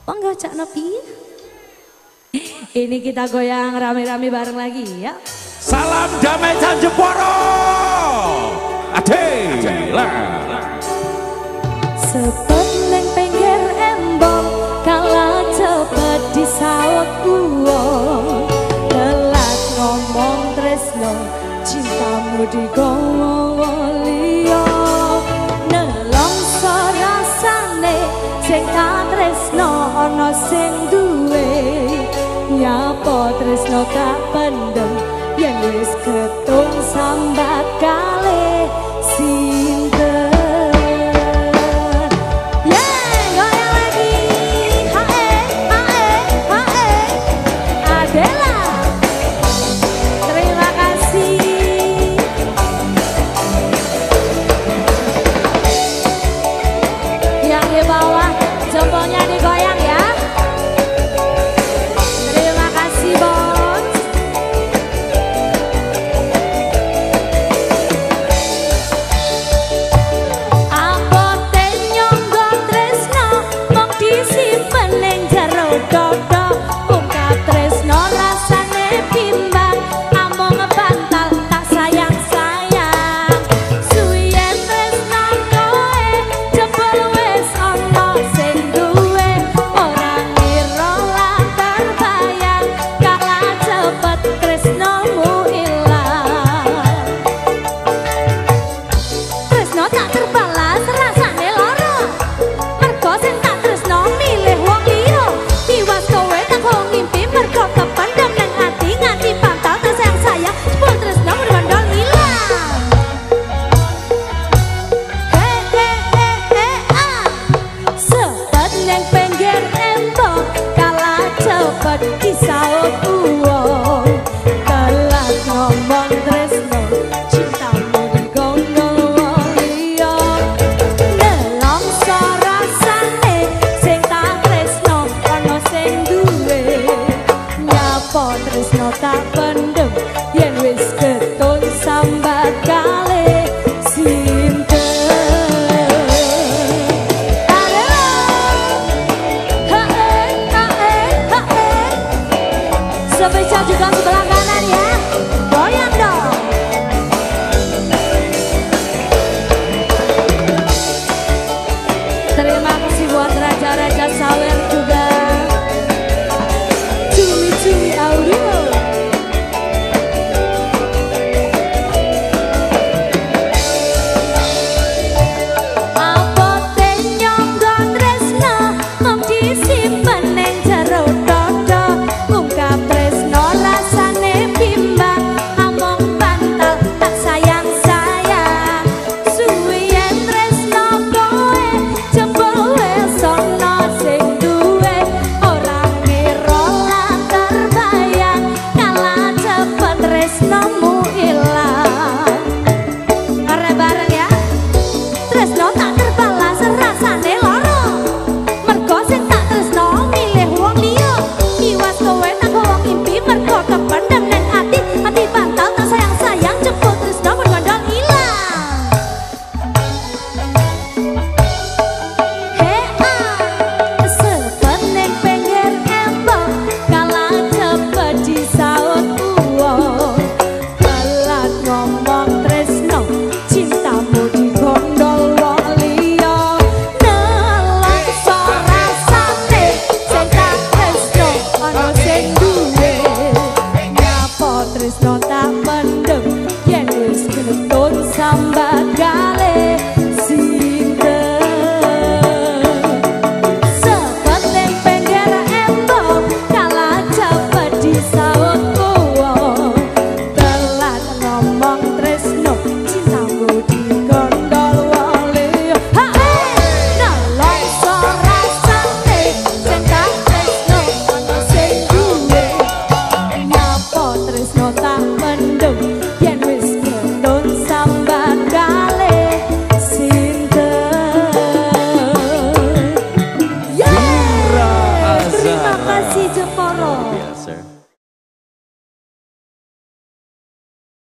Monggo Cak Nopi. Ini kita goyang rame-rame bareng lagi ya. Salam damai Jeporo. Adela. Sepet neng pinggir embong kalah cepet disaut uang. Telat ngomong tresno cintamu digowong liya. Nelongso rasane sing tak tresno ana sing duwe. Nyapa tresno tak pendem yen wis ketun sambat kalih sinten. Tresno tak pendem yen wis ketun sambat kalih sinten. Spesial juga sebelah